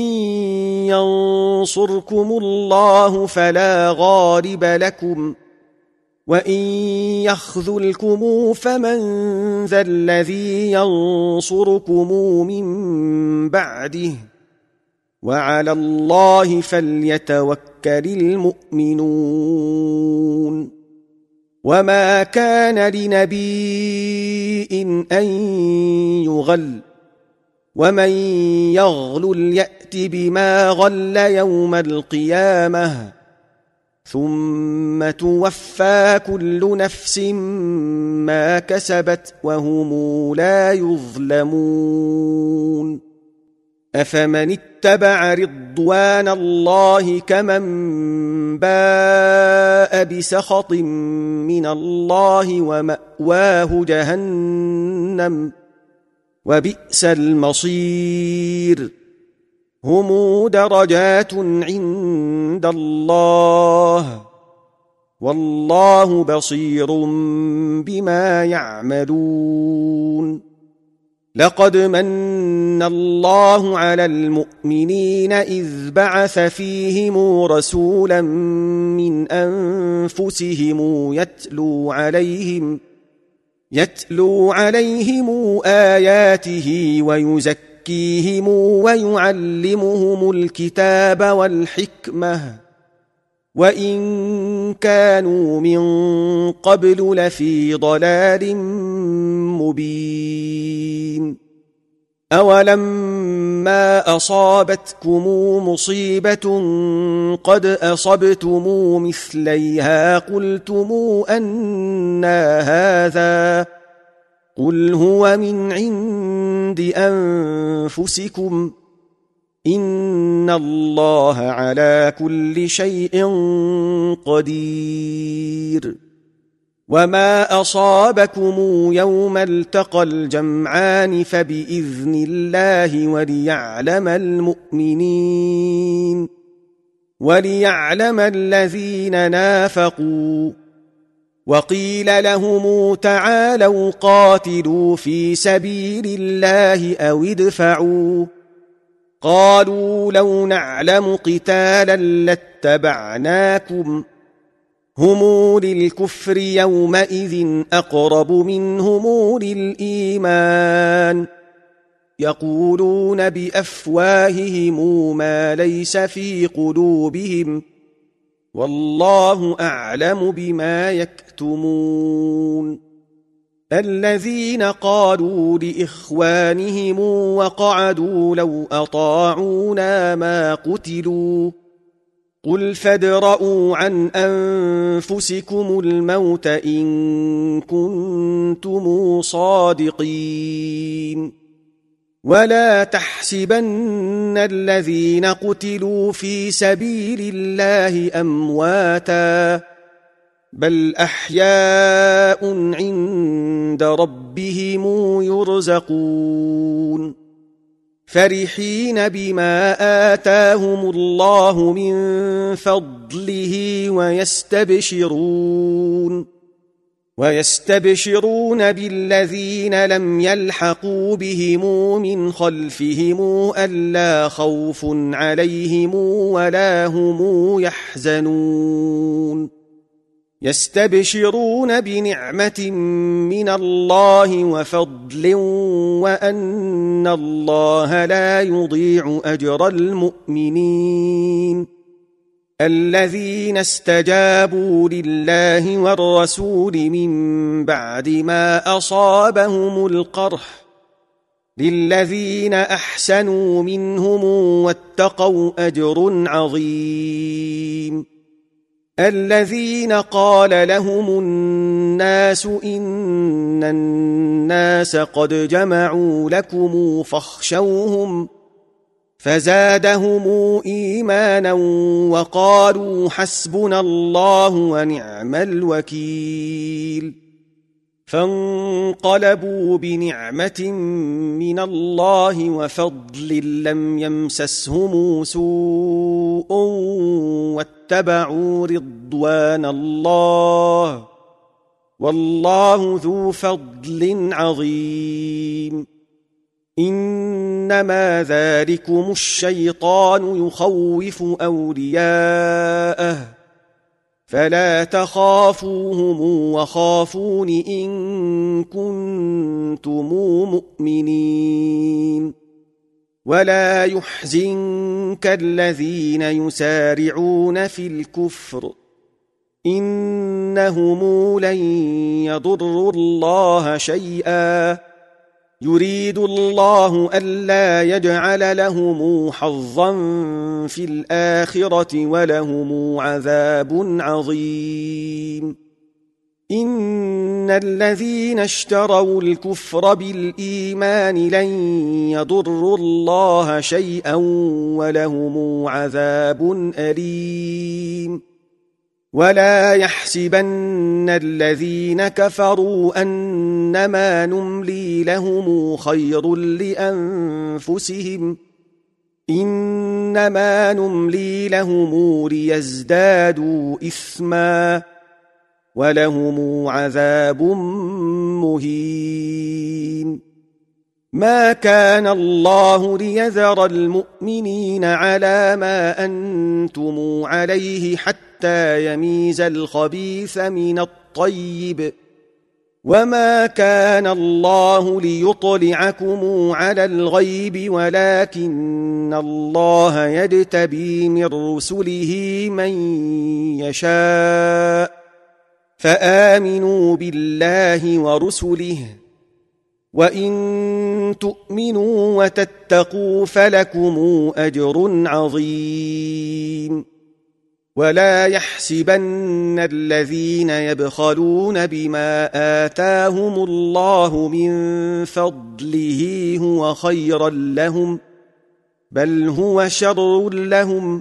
ينصركم الله فلا غالب لكم وإن يخذلكم فمن ذا الذي ينصركم من بعده وعلى الله فليتوكل المؤمنون وما كان لنبي أن يغل ومن يغلل يأت بما غل يوم القيامة ثم توفى كل نفس ما كسبت وهم لا يظلمون أفمن اتبع رضوان الله كمن باء بسخط من الله ومأواه جهنم وبئس المصير هم درجات عند الله والله بصير بما يعملون لقد من الله على المؤمنين إذ بعث فيهم رسولا من أنفسهم يتلو عليهم يتلو عليهم آياته ويزكيهم ويعلمهم الكتاب والحكمة وإن كانوا من قبل لفي ضلال مبين أولما أصابتكم مصيبة قد أصبتم مثليها قلتم أنى هذا قل هو من عند أنفسكم إن الله على كل شيء قدير وما أصابكم يوم التقى الجمعان فبإذن الله وليعلم المؤمنين وليعلم الذين نافقوا وقيل لهم تعالوا قاتلوا في سبيل الله أو ادفعوا قالوا لو نعلم قتالا لاتبعناكم هم للكفر يومئذ أقرب منهم للإيمان يقولون بأفواههم ما ليس في قلوبهم والله أعلم بما يكتمون الذين قالوا لإخوانهم وقعدوا لو أطاعونا ما قتلوا قل فادرءوا عن أنفسكم الموت إن كنتم صادقين ولا تحسبن الذين قتلوا في سبيل الله أمواتا بل أحياء عند ربهم يرزقون فرحين بما آتاهم الله من فضله ويستبشرون ويستبشرون بالذين لم يلحقوا بهم من خلفهم ألا خوف عليهم ولا هم يحزنون يستبشرون بنعمة من الله وفضل وأن الله لا يضيع أجر المؤمنين الذين استجابوا لله والرسول من بعد ما أصابهم القرح للذين أحسنوا منهم واتقوا أجر عظيم الذين قال لهم الناس إن الناس قد جمعوا لكم فاخشوهم فزادهم إيمانا وقالوا حسبنا الله ونعم الوكيل فانقلبوا بنعمة من الله وفضل لم يمسسهم سوء واتبعوا رضوان الله والله ذو فضل عظيم إنما ذلكم الشيطان يخوف أولياءه فلا تخافوهم وخافون إن كنتم مؤمنين ولا يحزنك الذين يسارعون في الكفر إنهم لن يضروا الله شيئا يريد الله ألا يجعل لهم حظا في الآخرة ولهم عذاب عظيم إن الذين اشتروا الكفر بالإيمان لن يضروا الله شيئا ولهم عذاب أليم ولا يحسبن الذين كفروا أنما نملي لهم خير لأنفسهم إنما نملي لهم ليزدادوا إثما ولهم عذاب مهين ما كان الله ليذر المؤمنين على ما أنتم عليه حتى يميز الخبيث من الطيب وما كان الله ليطلعكم على الغيب ولكن الله يجتبي من رسله من يشاء فآمنوا بالله ورسله وإن تؤمنوا وتتقوا فلكم أجر عظيم ولا يحسبن الذين يبخلون بما آتاهم الله من فضله هو خيرا لهم بل هو شر لهم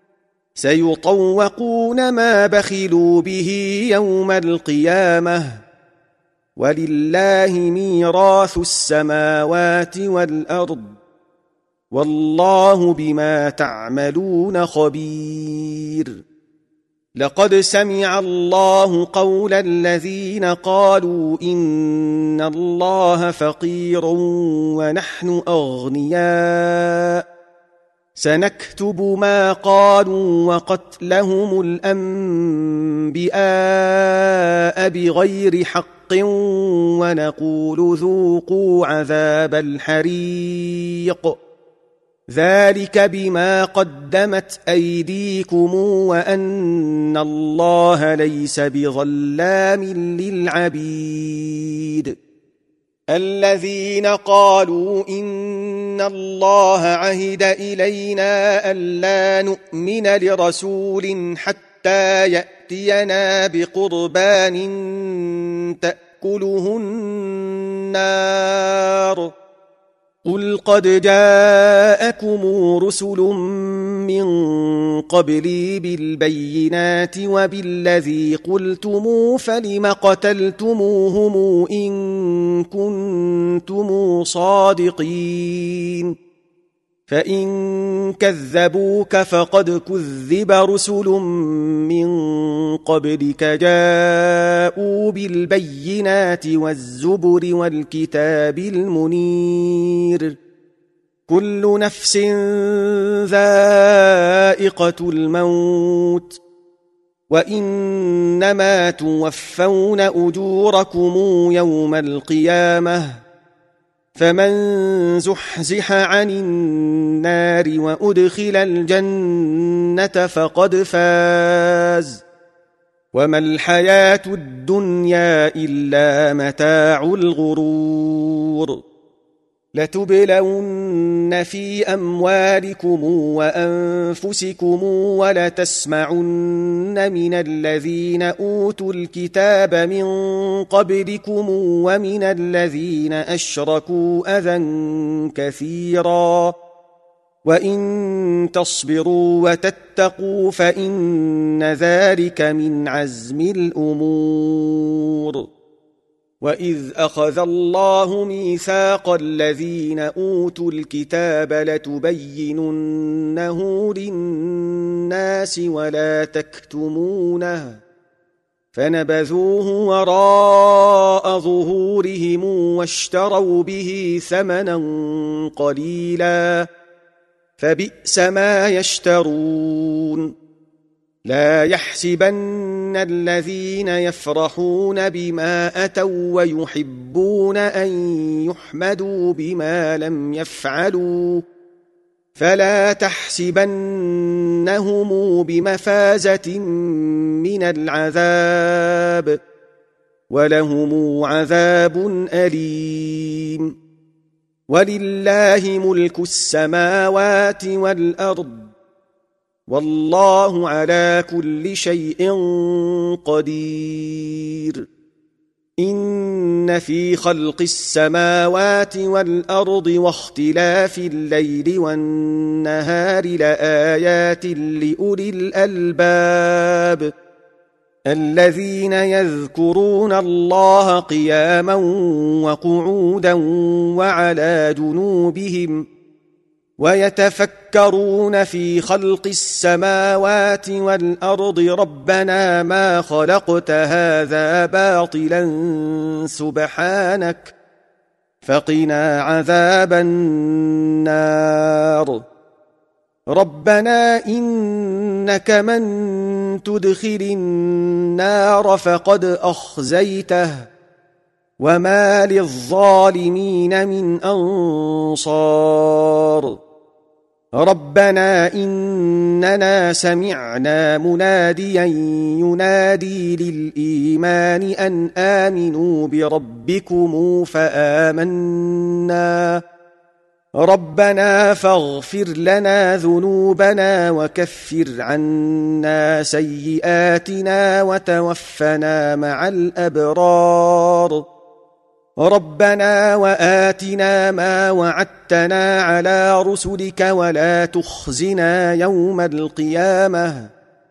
سيطوقون ما بخلوا به يوم القيامة ولله ميراث السماوات والأرض والله بما تعملون خبير لقد سمع الله قول الذين قالوا إن الله فقير ونحن أغنياء سنكتب ما قالوا وقتلهم الأنبياء بغير حق ونقول ذوقوا عذاب الحريق ذلك بما قدمت أيديكم وأن الله ليس بظلام للعبيد الذين قالوا إن الله عهد إلينا ألا نؤمن لرسول حتى يأتينا بقربان تأكله النار قل قد جاءكم رسل من قبلي بالبينات وبالذي قلتم فلم قتلتموهم إن كنتم صادقين فإن كذبوك فقد كذب رسل من قبلك جاءوا بالبينات والزبر والكتاب المنير كل نفس ذائقة الموت وإنما توفون أجوركم يوم القيامة فمن زحزح عن النار وأدخل الجنة فقد فاز وما الحياة الدنيا إلا متاع الغرور لتبلون في أموالكم وأنفسكم ولتسمعن من الذين أوتوا الكتاب من قبلكم ومن الذين أشركوا أذى كثيرا وإن تصبروا وتتقوا فإن ذلك من عزم الأمور. وإذ أخذ الله ميثاق الذين أوتوا الكتاب لتبيننه للناس ولا تكتمونه فنبذوه وراء ظهورهم واشتروا به ثمنا قليلا فبئس ما يشترون. لا يحسبن الذين يفرحون بما أتوا ويحبون أن يحمدوا بما لم يفعلوا فلا تحسبنهم بمفازة من العذاب ولهم عذاب أليم. ولله ملك السماوات والأرض والله على كل شيء قدير. إن في خلق السماوات والأرض واختلاف الليل والنهار لآيات لأولي الألباب الذين يذكرون الله قياما وقعودا وعلى جنوبهم ويتفكرون في خلق السماوات والأرض ربنا ما خلقت هذا باطلا سبحانك فقنا عذاب النار. ربنا إنك من تدخل النار فقد أخزيته وما للظالمين من أنصار. ربنا إننا سمعنا مناديا ينادي للإيمان أن آمنوا بربكم فآمنا ربنا فاغفر لنا ذنوبنا وكفر عنا سيئاتنا وتوفنا مع الأبرار. ربنا وآتنا ما وعدتنا على رسلك ولا تخزنا يوم القيامة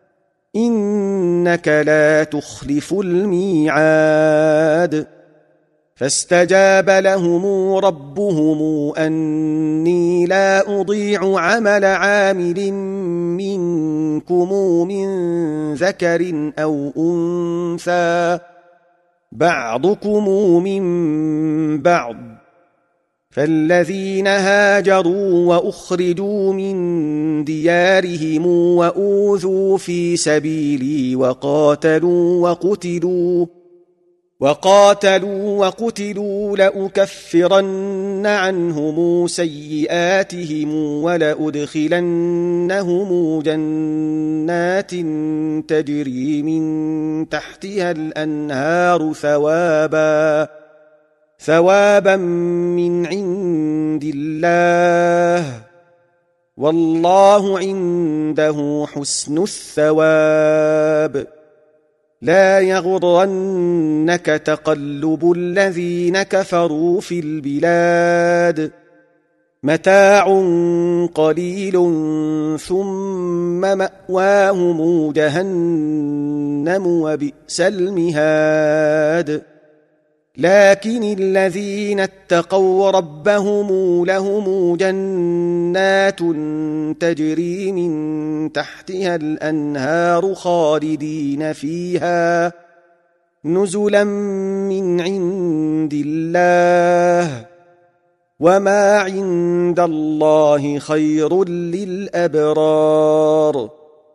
إنك لا تخلف الميعاد. فاستجاب لهم ربهم أني لا أضيع عمل عامل منكم من ذكر أو أنثى بعضكم من بعض فالذين هاجروا وأخرجوا من ديارهم وأوذوا في سبيلي وقاتلوا وقتلوا وقاتلوا وقتلوا لأكفرن عنهم سيئاتهم ولأدخلنهم جنات تجري من تحتها الأنهار ثوابا ثوابا من عند الله والله عنده حسن الثواب. لا يغرنك تقلب الذين كفروا في البلاد متاع قليل ثم مأواهم جهنم وبئس المهاد. لكن الذين اتقوا ربهم لهم جنات تجري من تحتها الأنهار خالدين فيها نزلا من عند الله وما عند الله خير للأبرار.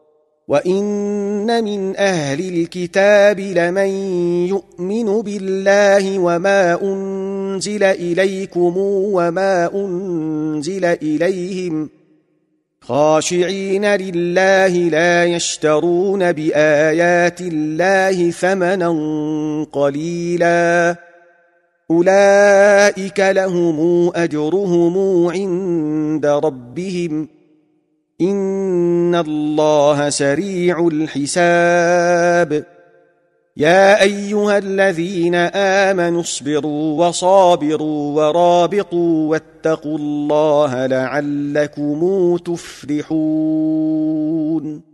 وإن من أهل الكتاب لمن يؤمن بالله وما أنزل إليكم وما أنزل إليهم خاشعين لله لا يشترون بآيات الله ثمنا قليلا أولئك لهم أجرهم عند ربهم إن الله سريع الحساب يا أيها الذين آمنوا اصبروا وصابروا ورابطوا واتقوا الله لعلكم تفلحون